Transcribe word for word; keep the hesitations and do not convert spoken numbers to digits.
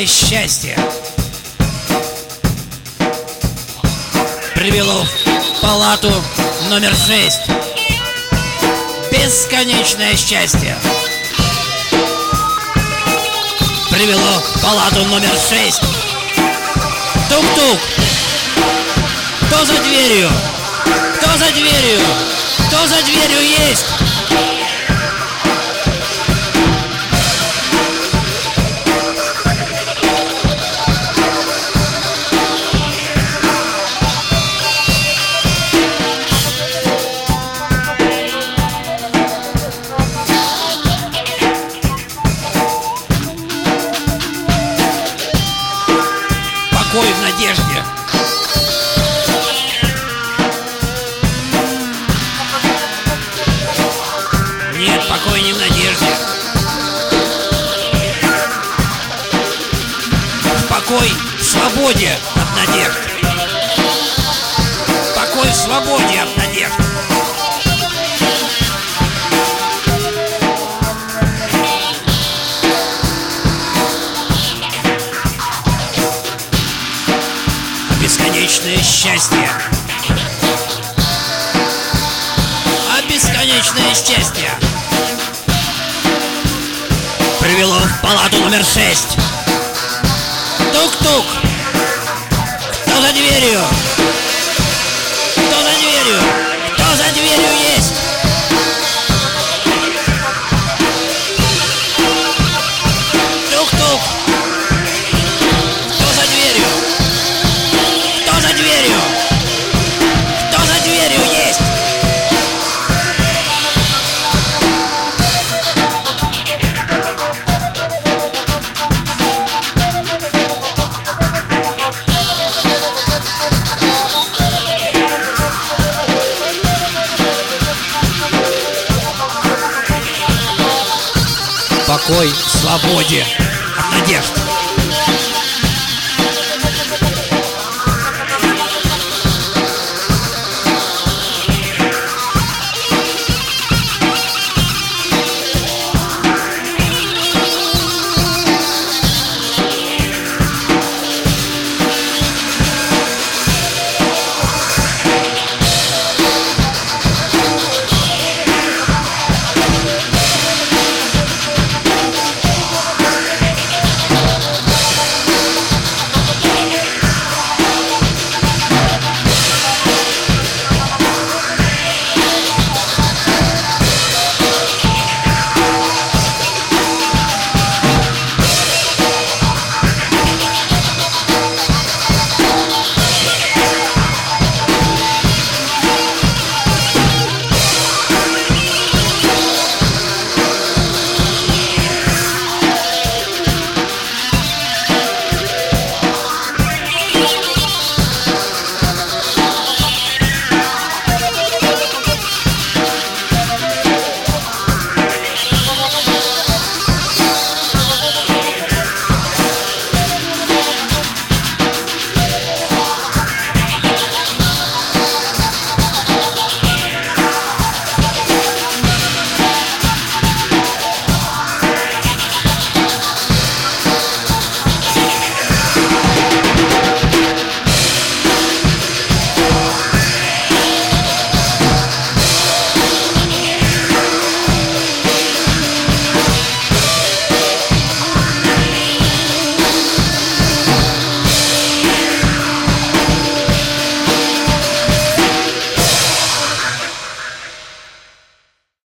бесконечное счастье привело в палату номер шесть. Бесконечное счастье привело в палату номер шесть. Тук-тук. Кто за дверью? Кто за дверью? Кто за дверью есть? Покой в надежде. Нет, покой не в надежде. Покой в свободе от надежды. Покой в свободе от надежды. Бесконечное счастье. А бесконечное счастье привело в палату номер шесть. Тук-тук. Кто за дверью? Кто за дверью? Кто за дверью есть? Тук-тук. Кто за дверью? Кто за дверью? Кто за дверью есть? Покой в свободе от надежды.